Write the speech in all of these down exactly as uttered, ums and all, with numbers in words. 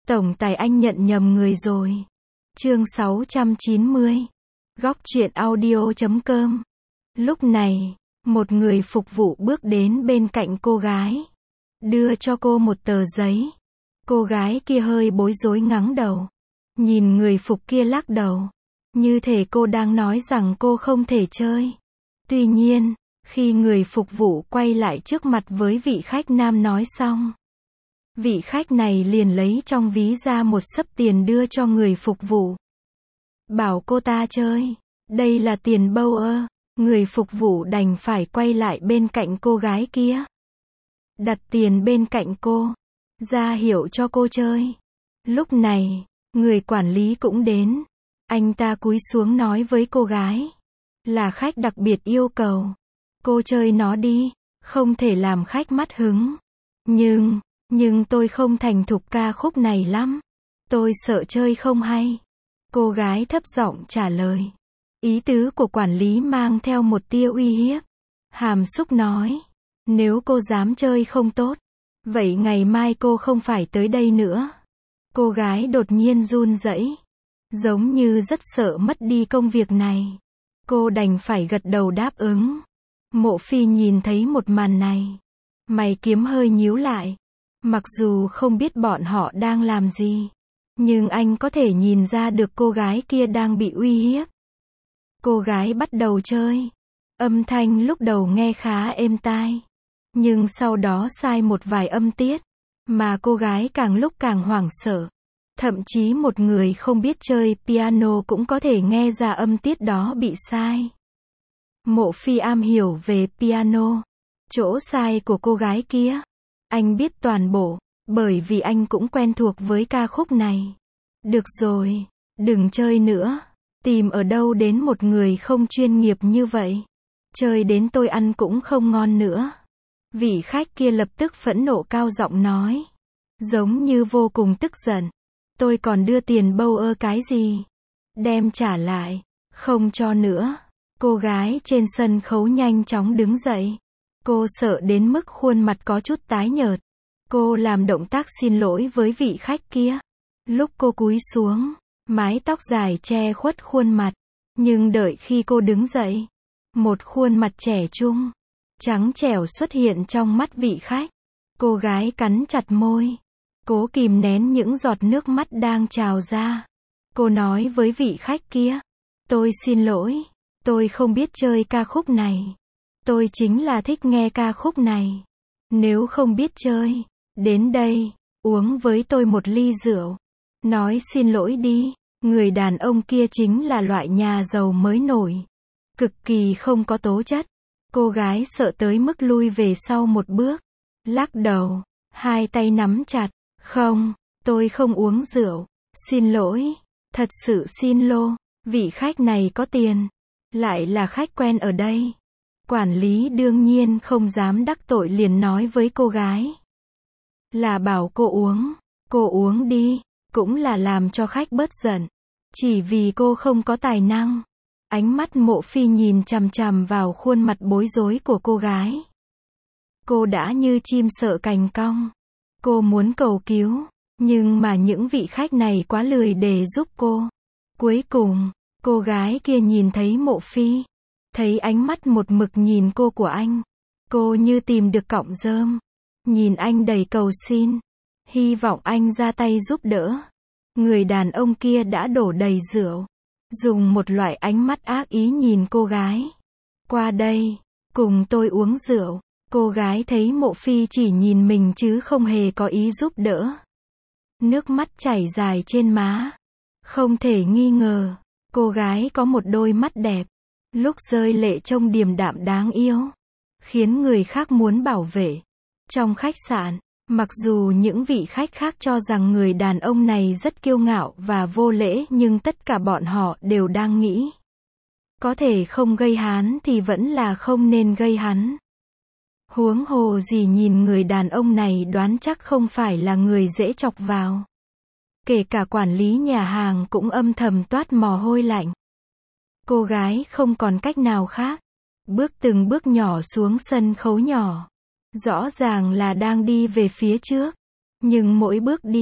Tổng tài anh nhận nhầm người rồi. Chương sáu trăm chín mươi. Góc truyện audio chấm com. Lúc này, một người phục vụ bước đến bên cạnh cô gái, đưa cho cô một tờ giấy. Cô gái kia hơi bối rối ngẩng đầu, nhìn người phục kia lắc đầu, như thể cô đang nói rằng cô không thể chơi. Tuy nhiên, khi người phục vụ quay lại trước mặt với vị khách nam nói xong, vị khách này liền lấy trong ví ra một xấp tiền đưa cho người phục vụ. Bảo cô ta chơi, đây là tiền bâu ơ. Người phục vụ đành phải quay lại bên cạnh cô gái kia, đặt tiền bên cạnh cô, ra hiệu cho cô chơi. Lúc này, người quản lý cũng đến. Anh ta cúi xuống nói với cô gái, là khách đặc biệt yêu cầu, cô chơi nó đi, không thể làm khách mất hứng. Nhưng, nhưng tôi không thành thục ca khúc này lắm, tôi sợ chơi không hay. Cô gái thấp giọng trả lời. Ý tứ của quản lý mang theo một tia uy hiếp. Hàm xúc nói, nếu cô dám chơi không tốt, vậy ngày mai cô không phải tới đây nữa. Cô gái đột nhiên run rẩy, giống như rất sợ mất đi công việc này. Cô đành phải gật đầu đáp ứng. Mộ Phi nhìn thấy một màn này, mày kiếm hơi nhíu lại. Mặc dù không biết bọn họ đang làm gì, nhưng anh có thể nhìn ra được cô gái kia đang bị uy hiếp. Cô gái bắt đầu chơi. Âm thanh lúc đầu nghe khá êm tai, nhưng sau đó sai một vài âm tiết, mà cô gái càng lúc càng hoảng sợ. Thậm chí một người không biết chơi piano cũng có thể nghe ra âm tiết đó bị sai. Mộ Phi am hiểu về piano. Chỗ sai của cô gái kia, anh biết toàn bộ, bởi vì anh cũng quen thuộc với ca khúc này. Được rồi, đừng chơi nữa. Tìm ở đâu đến một người không chuyên nghiệp như vậy. Chơi đến tôi ăn cũng không ngon nữa. Vị khách kia lập tức phẫn nộ cao giọng nói, giống như vô cùng tức giận. Tôi còn đưa tiền bâu ơ cái gì? Đem trả lại, không cho nữa. Cô gái trên sân khấu nhanh chóng đứng dậy. Cô sợ đến mức khuôn mặt có chút tái nhợt. Cô làm động tác xin lỗi với vị khách kia. Lúc cô cúi xuống, mái tóc dài che khuất khuôn mặt, nhưng đợi khi cô đứng dậy, một khuôn mặt trẻ trung, trắng trẻo xuất hiện trong mắt vị khách. Cô gái cắn chặt môi, cố kìm nén những giọt nước mắt đang trào ra. Cô nói với vị khách kia, tôi xin lỗi, tôi không biết chơi ca khúc này. Tôi chính là thích nghe ca khúc này. Nếu không biết chơi, đến đây, uống với tôi một ly rượu. Nói xin lỗi đi. Người đàn ông kia chính là loại nhà giàu mới nổi, cực kỳ không có tố chất. Cô gái sợ tới mức lui về sau một bước, lắc đầu, hai tay nắm chặt. Không, tôi không uống rượu. Xin lỗi, thật sự xin lô. Vị khách này có tiền, lại là khách quen ở đây. Quản lý đương nhiên không dám đắc tội, liền nói với cô gái, là bảo cô uống, cô uống đi. Cũng là làm cho khách bớt giận. Chỉ vì cô không có tài năng. Ánh mắt Mộ Phi nhìn chằm chằm vào khuôn mặt bối rối của cô gái. Cô đã như chim sợ cành cong. Cô muốn cầu cứu, nhưng mà những vị khách này quá lười để giúp cô. Cuối cùng, cô gái kia nhìn thấy Mộ Phi, thấy ánh mắt một mực nhìn cô của anh. Cô như tìm được cọng rơm, nhìn anh đầy cầu xin, hy vọng anh ra tay giúp đỡ. Người đàn ông kia đã đổ đầy rượu, dùng một loại ánh mắt ác ý nhìn cô gái. Qua đây, cùng tôi uống rượu. Cô gái thấy Mộ Phi chỉ nhìn mình chứ không hề có ý giúp đỡ. Nước mắt chảy dài trên má. Không thể nghi ngờ, cô gái có một đôi mắt đẹp, lúc rơi lệ trông điềm đạm đáng yêu, khiến người khác muốn bảo vệ. Trong khách sạn, mặc dù những vị khách khác cho rằng người đàn ông này rất kiêu ngạo và vô lễ, nhưng tất cả bọn họ đều đang nghĩ, có thể không gây hắn thì vẫn là không nên gây hắn. Huống hồ gì nhìn người đàn ông này đoán chắc không phải là người dễ chọc vào. Kể cả quản lý nhà hàng cũng âm thầm toát mồ hôi lạnh. Cô gái không còn cách nào khác, bước từng bước nhỏ xuống sân khấu nhỏ. Rõ ràng là đang đi về phía trước, nhưng mỗi bước đi,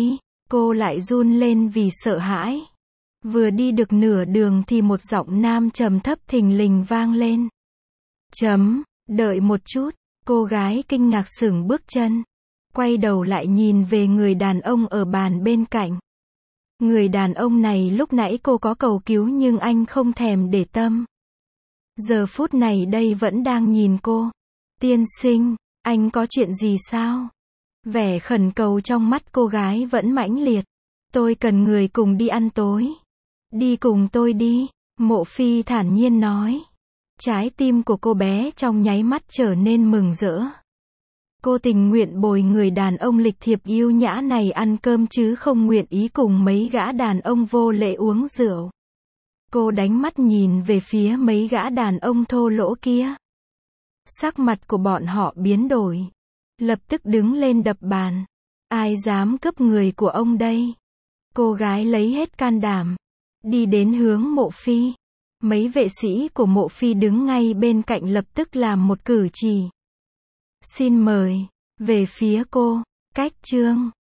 Cô lại run lên vì sợ hãi. Vừa đi được nửa đường thì một giọng nam trầm thấp thình lình vang lên. Chấm, đợi một chút, cô gái kinh ngạc sững bước chân. Quay đầu lại nhìn về người đàn ông ở bàn bên cạnh. Người đàn ông này lúc nãy cô có cầu cứu nhưng anh không thèm để tâm. Giờ phút này đây vẫn đang nhìn cô. Tiên sinh, anh có chuyện gì sao? Vẻ khẩn cầu trong mắt cô gái vẫn mãnh liệt. Tôi cần người cùng đi ăn tối. Đi cùng tôi đi, Mộ Phi thản nhiên nói. Trái tim của cô bé trong nháy mắt trở nên mừng rỡ. Cô tình nguyện bồi người đàn ông lịch thiệp yêu nhã này ăn cơm chứ không nguyện ý cùng mấy gã đàn ông vô lễ uống rượu. Cô đánh mắt nhìn về phía mấy gã đàn ông thô lỗ kia. Sắc mặt của bọn họ biến đổi. Lập tức đứng lên đập bàn. Ai dám cướp người của ông đây? Cô gái lấy hết can đảm. Đi đến hướng Mộ Phi. Mấy vệ sĩ của Mộ Phi đứng ngay bên cạnh lập tức làm một cử chỉ. Xin mời. Về phía cô. Cách chương.